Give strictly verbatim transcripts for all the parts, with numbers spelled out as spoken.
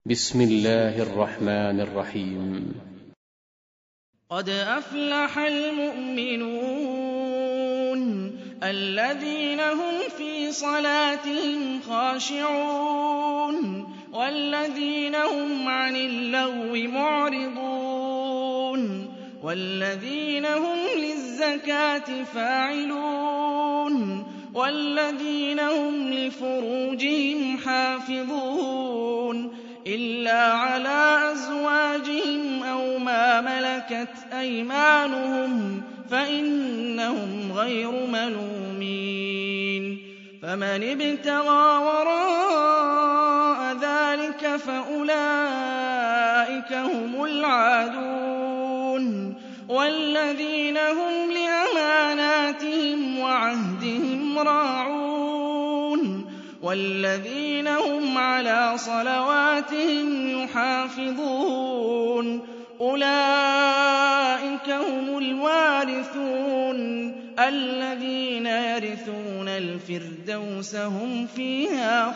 بسم الله الرحمن الرحيم. قد أفلح المؤمنون الذين هم في صلاتهم خاشعون والذين هم عن اللغو معرضون والذين هم للزكاة فاعلون والذين هم لفروجهم حافظون إلا على أزواجهم أو ما ملكت أيمانهم فإنهم غير ملومين. فمن ابتغى وراء ذلك فأولئك هم العادون والذين هم لأماناتهم وعهدهم راعون والذين هم على صلواتهم يحافظون أولئك هم الوارثون الذين يرثون الفردوس هم فيها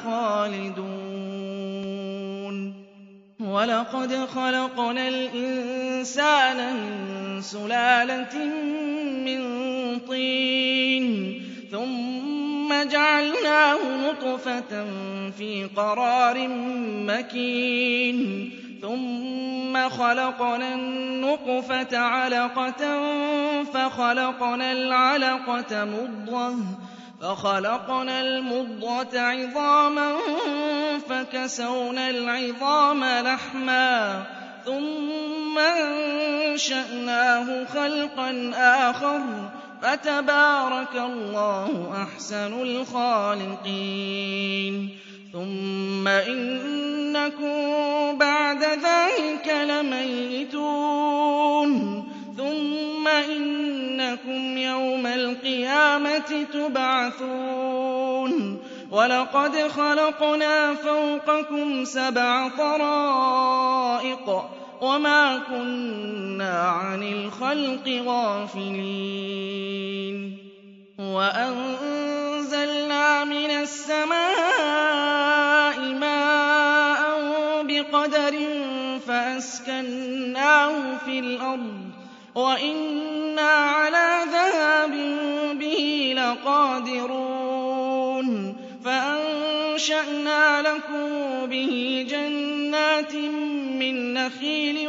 خالدون. ولقد خلقنا الإنسان من سلالة من طين ثم جعلناه نطفة في قرار مكين ثم خلقنا النطفة علقة فخلقنا العلقة مضغة فخلقنا المضغة عظاما فكسونا العظام لحما ثم أنشأناه خلقا آخر فتبارك الله أحسن الخالقين. ثم إنكم بعد ذلك لميتون ثم إنكم يوم القيامة تبعثون. ولقد خلقنا فوقكم سبع طرائق وما كنا عن الخلق غافلين. وأنزلنا من السماء ماء بقدر فأسكناه في الأرض وإنا على ذهاب به لقادرون. فأنشأنا لكم به جنات من نخيل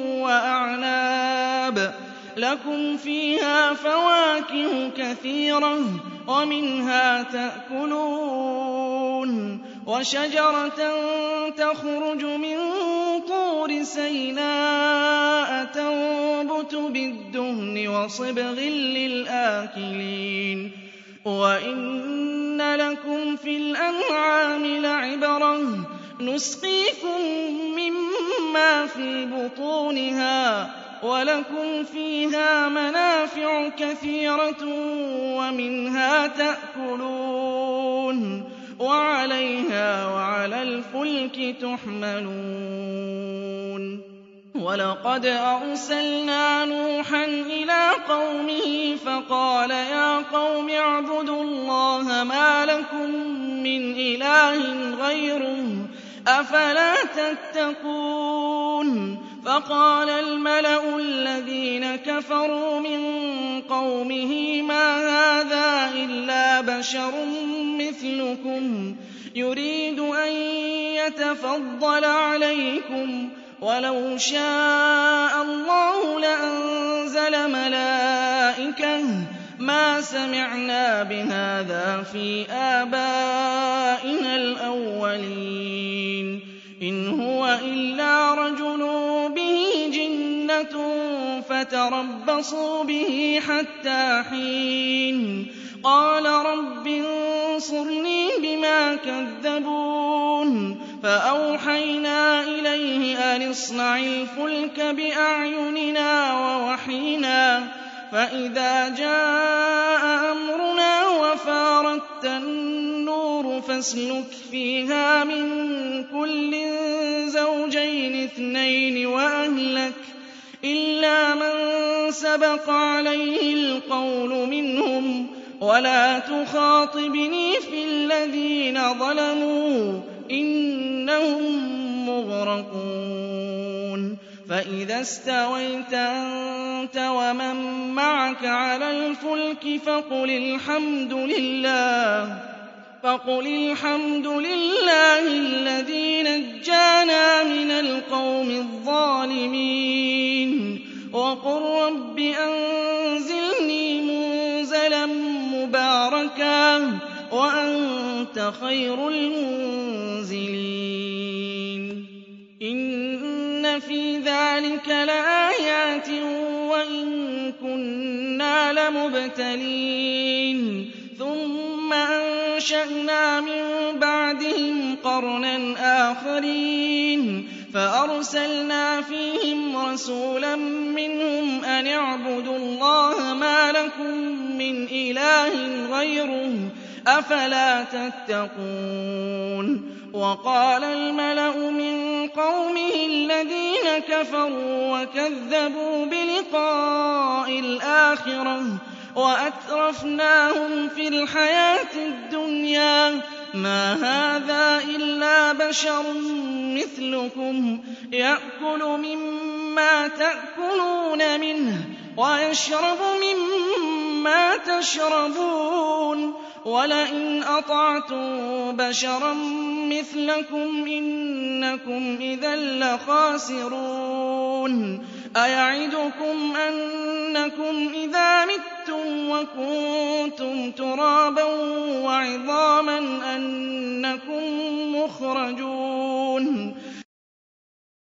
وأعناب لكم فيها فواكه كثيرة ومنها تأكلون وشجرة تخرج من طور سيناء تنبت بالدهن وصبغ للآكلين. وإن لكم في الأنعام لعبرة نسقيكم مما في بطونها ولكم فيها منافع كثيرة ومنها تأكلون وعليها وعلى الفلك تحملون. ولقد أرسلنا نوحا إلى قومه فقال يا قوم اعبدوا الله ما لكم من إله غيره أفلا تتقون. فقال الملأ الذين كفروا من قومه ما هذا إلا بشر مثلكم يريد أن يتفضل عليكم ولو شاء الله لأنزل ملائكة ما سمعنا بهذا في آبائنا الأولين إن هو إلا رجل به جنة فتربصوا به حتى حين. قال رب انصرني بما كذبون. فأوحينا إليه أن اصنع الفلك بأعيننا ووحينا فإذا جاء أمرنا وفارت النور فاسلك فيها من كل زوجين اثنين وأهلك إلا من سبق عليه القول منهم ولا تخاطبني في الذين ظلموا إنهم مغرقون. مُغْرَقُونَ فَإِذَا اسْتَوَيْتَ أَنتَ وَمَن مَّعَكَ عَلَى الْفُلْكِ فَقُلِ الْحَمْدُ لِلَّهِ فَقُلِ الْحَمْدُ لِلَّهِ الَّذِي نَجَّانَا مِنَ الْقَوْمِ الظَّالِمِينَ وَقُل رَّبِّ أَنزِلْنِي مُنزَلًا مُّبَارَكًا وَأَنتَ خَيْرُ الْمُنزِلِينَ إِنَّ فِي ذَٰلِكَ لَآيَاتٍ وَإِن كُنَّا لَمُبْتَلِينَ ثُمَّ أَنشَأْنَا مِن بَعْدِهِمْ قَرْنًا آخَرِينَ فَأَرْسَلْنَا فِيهِمْ رَسُولًا مِّنْهُمْ أَنِ اعْبُدُوا اللَّهَ مَا لَكُم مِّنْ إِلَٰهٍ غَيْرُهُ ۖ أَفَلَا تَتَّقُونَ وَقَالَ الْمَلَأُ مِن قَوْمِهِ الَّذِينَ كَفَرُوا وَكَذَّبُوا بِلِقَاءِ الْآخِرَةِ وَأَتْرَفْنَاهُمْ فِي الْحَيَاةِ الدُّنْيَا مَا هَٰذَا إِلَّا بَشَرٌ مِّثْلُكُمْ يَأْكُلُ مِمَّا تَأْكُلُونَ مِنْهُ وَيَشْرَبُ مِمَّا تَشْرَبُونَ وَلَئِنْ أَطَعْتُم بَشَرًا مِّثْلَكُمْ إِنَّكُمْ إِذًا لَّخَاسِرُونَ أَيَعِدُكُمْ أَنَّكُمْ إِذَا مِتُّمْ وَكُنتُمْ تُرَابًا وَعِظَامًا أَنَّكُم مُّخْرَجُونَ